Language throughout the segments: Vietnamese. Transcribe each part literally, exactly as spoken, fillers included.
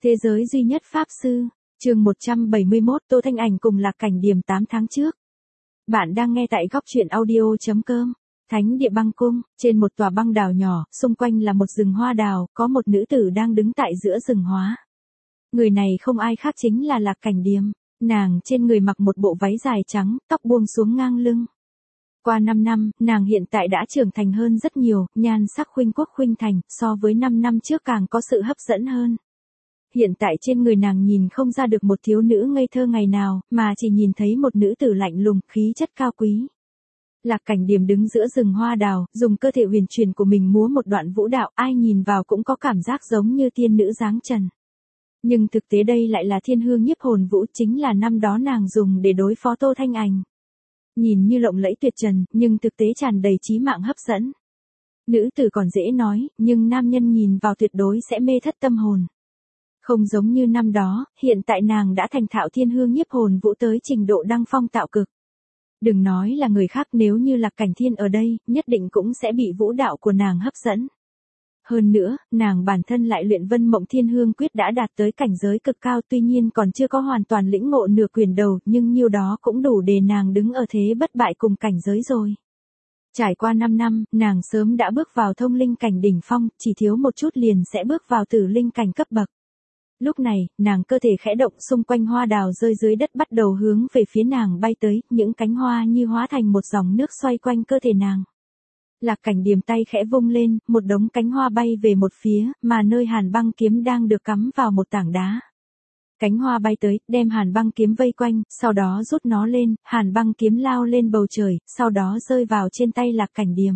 Thế giới duy nhất Pháp Sư, chương một trăm bảy mươi mốt Tô Thanh Ảnh cùng Lạc Cảnh Điềm tám tháng trước. Bạn đang nghe tại góc truyện audio.com. Thánh địa băng cung, trên một tòa băng đảo nhỏ, xung quanh là một rừng hoa đào, có một nữ tử đang đứng tại giữa rừng hoa. Người này không ai khác chính là Lạc Cảnh Điềm, nàng trên người mặc một bộ váy dài trắng, tóc buông xuống ngang lưng. Qua năm năm, nàng hiện tại đã trưởng thành hơn rất nhiều, nhan sắc khuynh quốc khuynh thành, so với năm năm trước càng có sự hấp dẫn hơn. Hiện tại trên người nàng nhìn không ra được một thiếu nữ ngây thơ ngày nào, mà chỉ nhìn thấy một nữ tử lạnh lùng, khí chất cao quý. Lạc Cảnh Điềm đứng giữa rừng hoa đào, dùng cơ thể huyền truyền của mình múa một đoạn vũ đạo, ai nhìn vào cũng có cảm giác giống như tiên nữ dáng trần. Nhưng thực tế đây lại là thiên hương nhiếp hồn vũ, chính là năm đó nàng dùng để đối phó Tô Thanh Ảnh. Nhìn như lộng lẫy tuyệt trần, nhưng thực tế tràn đầy chí mạng hấp dẫn. Nữ tử còn dễ nói, nhưng nam nhân nhìn vào tuyệt đối sẽ mê thất tâm hồn. Không giống như năm đó, hiện tại nàng đã thành thạo thiên hương nhiếp hồn vũ tới trình độ đăng phong tạo cực. Đừng nói là người khác, nếu như Lạc Cảnh Thiên ở đây, nhất định cũng sẽ bị vũ đạo của nàng hấp dẫn. Hơn nữa, nàng bản thân lại luyện Vân Mộng Thiên Hương Quyết đã đạt tới cảnh giới cực cao, tuy nhiên còn chưa có hoàn toàn lĩnh ngộ nửa quyền đầu, nhưng nhiêu đó cũng đủ để nàng đứng ở thế bất bại cùng cảnh giới rồi. Trải qua năm năm, nàng sớm đã bước vào thông linh cảnh đỉnh phong, chỉ thiếu một chút liền sẽ bước vào tử linh cảnh cấp bậc. Lúc này, nàng cơ thể khẽ động, xung quanh hoa đào rơi dưới đất bắt đầu hướng về phía nàng bay tới, những cánh hoa như hóa thành một dòng nước xoay quanh cơ thể nàng. Lạc Cảnh Điềm tay khẽ vung lên, một đống cánh hoa bay về một phía, mà nơi hàn băng kiếm đang được cắm vào một tảng đá. Cánh hoa bay tới, đem hàn băng kiếm vây quanh, sau đó rút nó lên, hàn băng kiếm lao lên bầu trời, sau đó rơi vào trên tay Lạc Cảnh Điềm.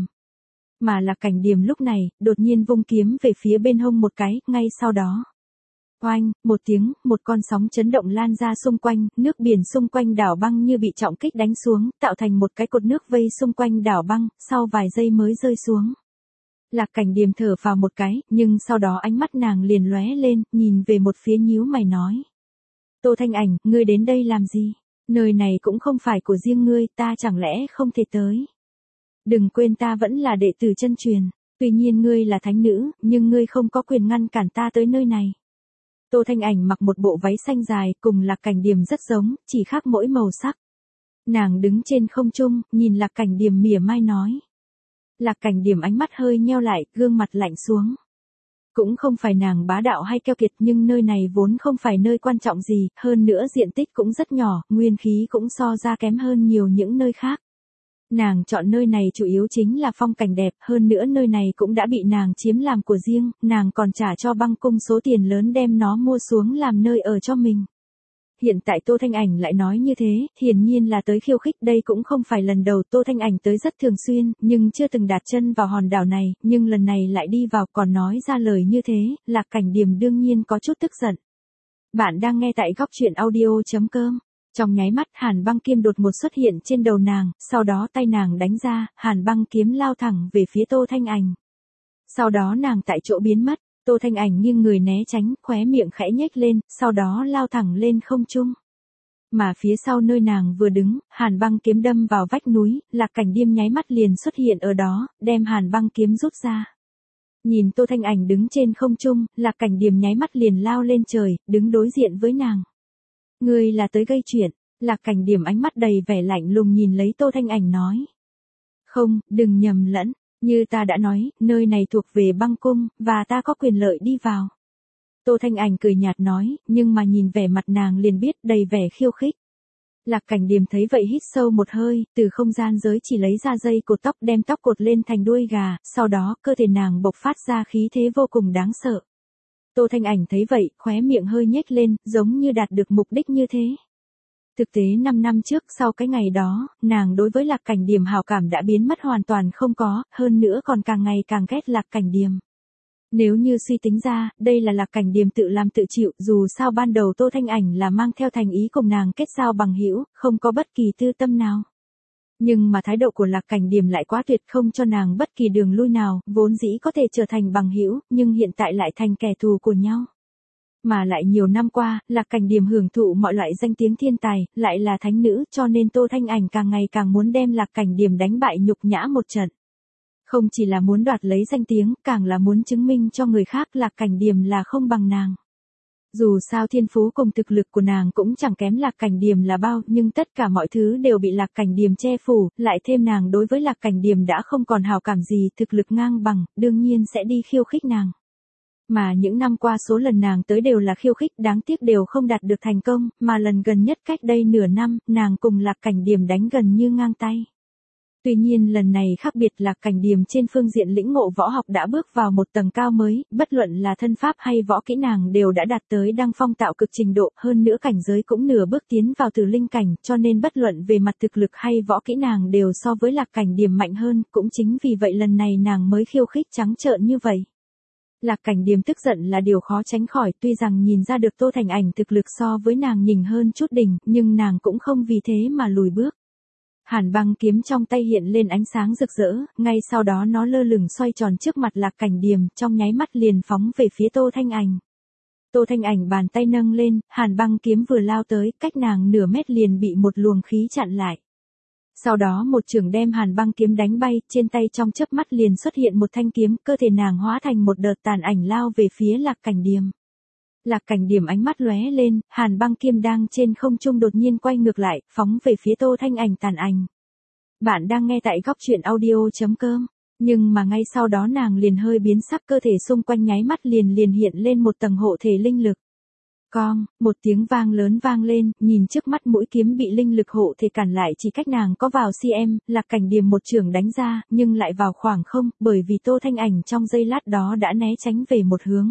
Mà Lạc Cảnh Điềm lúc này, đột nhiên vung kiếm về phía bên hông một cái, ngay sau đó. Oanh, một tiếng, một con sóng chấn động lan ra xung quanh, nước biển xung quanh đảo băng như bị trọng kích đánh xuống, tạo thành một cái cột nước vây xung quanh đảo băng, sau vài giây mới rơi xuống. Lạc Cảnh Điềm thở vào một cái, nhưng sau đó ánh mắt nàng liền lóe lên, nhìn về một phía nhíu mày nói. Tô Thanh Ảnh, ngươi đến đây làm gì? Nơi này cũng không phải của riêng ngươi, ta chẳng lẽ không thể tới? Đừng quên ta vẫn là đệ tử chân truyền, tuy nhiên ngươi là thánh nữ, nhưng ngươi không có quyền ngăn cản ta tới nơi này. Tô Thanh Ảnh mặc một bộ váy xanh dài, cùng Lạc Cảnh Điềm rất giống, chỉ khác mỗi màu sắc. Nàng đứng trên không trung, nhìn Lạc Cảnh Điềm mỉa mai nói. Lạc Cảnh Điềm ánh mắt hơi nheo lại, gương mặt lạnh xuống. Cũng không phải nàng bá đạo hay keo kiệt, nhưng nơi này vốn không phải nơi quan trọng gì, hơn nữa diện tích cũng rất nhỏ, nguyên khí cũng so ra kém hơn nhiều những nơi khác. Nàng chọn nơi này chủ yếu chính là phong cảnh đẹp, hơn nữa nơi này cũng đã bị nàng chiếm làm của riêng, nàng còn trả cho băng cung số tiền lớn đem nó mua xuống làm nơi ở cho mình. Hiện tại Tô Thanh Ảnh lại nói như thế, hiển nhiên là tới khiêu khích, đây cũng không phải lần đầu Tô Thanh Ảnh tới rất thường xuyên, nhưng chưa từng đặt chân vào hòn đảo này, nhưng lần này lại đi vào còn nói ra lời như thế, Lạc Cảnh Điềm đương nhiên có chút tức giận. Bạn đang nghe tại góc truyện audio.com. Trong nháy mắt, hàn băng kiếm đột ngột xuất hiện trên đầu nàng, sau đó tay nàng đánh ra, hàn băng kiếm lao thẳng về phía Tô Thanh Ảnh. Sau đó nàng tại chỗ biến mất, Tô Thanh Ảnh nghiêng người né tránh, khóe miệng khẽ nhếch lên, sau đó lao thẳng lên không trung. Mà phía sau nơi nàng vừa đứng, hàn băng kiếm đâm vào vách núi, Lạc Cảnh Điềm nháy mắt liền xuất hiện ở đó, đem hàn băng kiếm rút ra. Nhìn Tô Thanh Ảnh đứng trên không trung, Lạc Cảnh Điềm nháy mắt liền lao lên trời, đứng đối diện với nàng. Ngươi là tới gây chuyện, Lạc Cảnh Điềm ánh mắt đầy vẻ lạnh lùng nhìn lấy Tô Thanh Ảnh nói. Không, đừng nhầm lẫn, như ta đã nói, nơi này thuộc về băng cung, và ta có quyền lợi đi vào. Tô Thanh Ảnh cười nhạt nói, nhưng mà nhìn vẻ mặt nàng liền biết đầy vẻ khiêu khích. Lạc Cảnh Điềm thấy vậy hít sâu một hơi, từ không gian giới chỉ lấy ra dây cột tóc đem tóc cột lên thành đuôi gà, sau đó cơ thể nàng bộc phát ra khí thế vô cùng đáng sợ. Tô Thanh Ảnh thấy vậy, khóe miệng hơi nhếch lên, giống như đạt được mục đích như thế. Thực tế năm năm trước, sau cái ngày đó, nàng đối với Lạc Cảnh Điềm hảo cảm đã biến mất hoàn toàn không có, hơn nữa còn càng ngày càng ghét Lạc Cảnh Điềm. Nếu như suy tính ra, đây là Lạc Cảnh Điềm tự làm tự chịu, dù sao ban đầu Tô Thanh Ảnh là mang theo thành ý cùng nàng kết giao bằng hữu, không có bất kỳ tư tâm nào. Nhưng mà thái độ của Lạc Cảnh Điềm lại quá tuyệt, không cho nàng bất kỳ đường lui nào, vốn dĩ có thể trở thành bằng hữu, nhưng hiện tại lại thành kẻ thù của nhau. Mà lại nhiều năm qua, Lạc Cảnh Điềm hưởng thụ mọi loại danh tiếng thiên tài, lại là thánh nữ, cho nên Tô Thanh Ảnh càng ngày càng muốn đem Lạc Cảnh Điềm đánh bại nhục nhã một trận. Không chỉ là muốn đoạt lấy danh tiếng, càng là muốn chứng minh cho người khác Lạc Cảnh Điềm là không bằng nàng. Dù sao thiên phú cùng thực lực của nàng cũng chẳng kém Lạc Cảnh Điềm là bao, nhưng tất cả mọi thứ đều bị Lạc Cảnh Điềm che phủ, lại thêm nàng đối với Lạc Cảnh Điềm đã không còn hào cảm gì, thực lực ngang bằng, đương nhiên sẽ đi khiêu khích nàng. Mà những năm qua số lần nàng tới đều là khiêu khích, đáng tiếc đều không đạt được thành công, mà lần gần nhất cách đây nửa năm, nàng cùng Lạc Cảnh Điềm đánh gần như ngang tay. Tuy nhiên lần này khác biệt, Lạc Cảnh Điềm trên phương diện lĩnh ngộ võ học đã bước vào một tầng cao mới, bất luận là thân pháp hay võ kỹ nàng đều đã đạt tới đăng phong tạo cực trình độ, hơn nữa cảnh giới cũng nửa bước tiến vào từ linh cảnh, cho nên bất luận về mặt thực lực hay võ kỹ nàng đều so với Lạc Cảnh Điềm mạnh hơn, cũng chính vì vậy lần này nàng mới khiêu khích trắng trợn như vậy. Lạc Cảnh Điềm tức giận là điều khó tránh khỏi, tuy rằng nhìn ra được Tô Thanh Ảnh thực lực so với nàng nhỉnh hơn chút đỉnh, nhưng nàng cũng không vì thế mà lùi bước. Hàn băng kiếm trong tay hiện lên ánh sáng rực rỡ, ngay sau đó nó lơ lửng xoay tròn trước mặt Lạc Cảnh Điềm, trong nháy mắt liền phóng về phía Tô Thanh Ảnh. Tô Thanh Ảnh bàn tay nâng lên, hàn băng kiếm vừa lao tới, cách nàng nửa mét liền bị một luồng khí chặn lại. Sau đó một chưởng đem hàn băng kiếm đánh bay, trên tay trong chớp mắt liền xuất hiện một thanh kiếm, cơ thể nàng hóa thành một đợt tàn ảnh lao về phía Lạc Cảnh Điềm. Lạc Cảnh Điềm ánh mắt lóe lên, hàn băng kiếm đang trên không trung đột nhiên quay ngược lại, phóng về phía Tô Thanh Ảnh tàn ảnh. Bạn đang nghe tại góc truyện audio chấm com, nhưng mà ngay sau đó nàng liền hơi biến sắc, cơ thể xung quanh nháy mắt liền liền hiện lên một tầng hộ thể linh lực. Cong, một tiếng vang lớn vang lên, nhìn trước mắt mũi kiếm bị linh lực hộ thể cản lại chỉ cách nàng có vào cm, Lạc Cảnh Điềm một chưởng đánh ra, nhưng lại vào khoảng không, bởi vì Tô Thanh Ảnh trong giây lát đó đã né tránh về một hướng.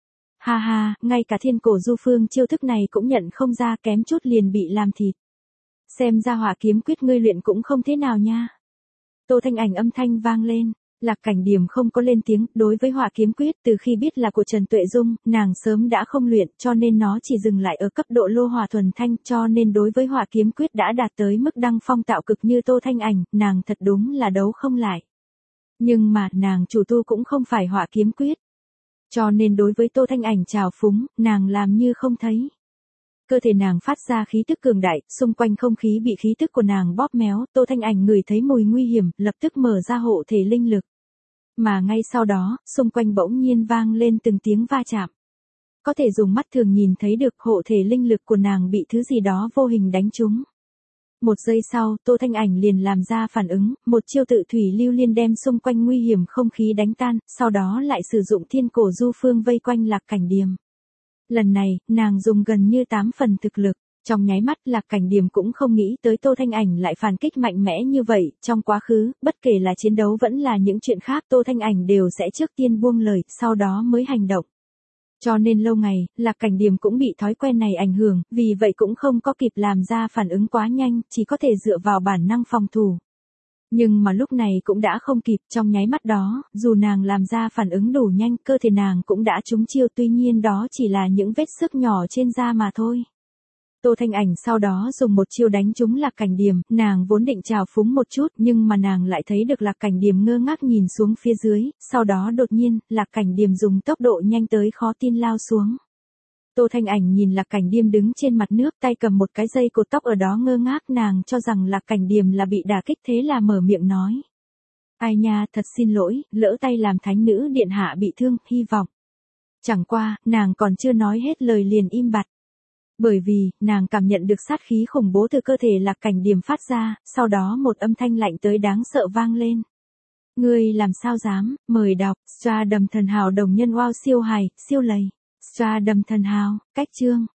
Ha ha, ngay cả thiên cổ du phương chiêu thức này cũng nhận không ra, kém chút liền bị làm thịt. Xem ra hỏa kiếm quyết ngươi luyện cũng không thế nào nha. Tô Thanh Ảnh âm thanh vang lên. Lạc Cảnh Điềm không có lên tiếng, đối với hỏa kiếm quyết từ khi biết là của Trần Tuệ Dung, nàng sớm đã không luyện, cho nên nó chỉ dừng lại ở cấp độ lô hỏa thuần thanh, cho nên đối với hỏa kiếm quyết đã đạt tới mức đăng phong tạo cực như Tô Thanh Ảnh, nàng thật đúng là đấu không lại. Nhưng mà, nàng chủ tu cũng không phải hỏa kiếm quyết. Cho nên đối với Tô Thanh Ảnh trào phúng, nàng làm như không thấy. Cơ thể nàng phát ra khí tức cường đại, xung quanh không khí bị khí tức của nàng bóp méo, Tô Thanh Ảnh ngửi thấy mùi nguy hiểm, lập tức mở ra hộ thể linh lực. Mà ngay sau đó, xung quanh bỗng nhiên vang lên từng tiếng va chạm. Có thể dùng mắt thường nhìn thấy được hộ thể linh lực của nàng bị thứ gì đó vô hình đánh trúng. Một giây sau, Tô Thanh Ảnh liền làm ra phản ứng, một chiêu tự thủy lưu liên đem xung quanh nguy hiểm không khí đánh tan, sau đó lại sử dụng thiên cổ du phương vây quanh Lạc Cảnh Điềm. Lần này, nàng dùng gần như tám phần thực lực. Trong nháy mắt, Lạc Cảnh Điềm cũng không nghĩ tới Tô Thanh Ảnh lại phản kích mạnh mẽ như vậy, trong quá khứ, bất kể là chiến đấu vẫn là những chuyện khác, Tô Thanh Ảnh đều sẽ trước tiên buông lời, sau đó mới hành động. Cho nên lâu ngày, Lạc Cảnh Điềm cũng bị thói quen này ảnh hưởng, vì vậy cũng không có kịp làm ra phản ứng quá nhanh, chỉ có thể dựa vào bản năng phòng thủ. Nhưng mà lúc này cũng đã không kịp, trong nháy mắt đó, dù nàng làm ra phản ứng đủ nhanh, cơ thể nàng cũng đã trúng chiêu, tuy nhiên đó chỉ là những vết xước nhỏ trên da mà thôi. Tô Thanh Ảnh sau đó dùng một chiêu đánh trúng Lạc Cảnh Điềm, nàng vốn định trào phúng một chút, nhưng mà nàng lại thấy được Lạc Cảnh Điềm ngơ ngác nhìn xuống phía dưới, sau đó đột nhiên, Lạc Cảnh Điềm dùng tốc độ nhanh tới khó tin lao xuống. Tô Thanh Ảnh nhìn Lạc Cảnh Điềm đứng trên mặt nước, tay cầm một cái dây cột tóc ở đó ngơ ngác, nàng cho rằng Lạc Cảnh Điềm là bị đả kích, thế là mở miệng nói. Ai nha, thật xin lỗi, lỡ tay làm thánh nữ điện hạ bị thương, hy vọng. Chẳng qua, nàng còn chưa nói hết lời liền im bặt. Bởi vì, nàng cảm nhận được sát khí khủng bố từ cơ thể Lạc Cảnh Điềm phát ra, sau đó một âm thanh lạnh tới đáng sợ vang lên. Ngươi làm sao dám, mời đọc, Stra Đầm Thần Hào đồng nhân wow siêu hài, siêu lầy. Stra Đầm Thần Hào, cách chương.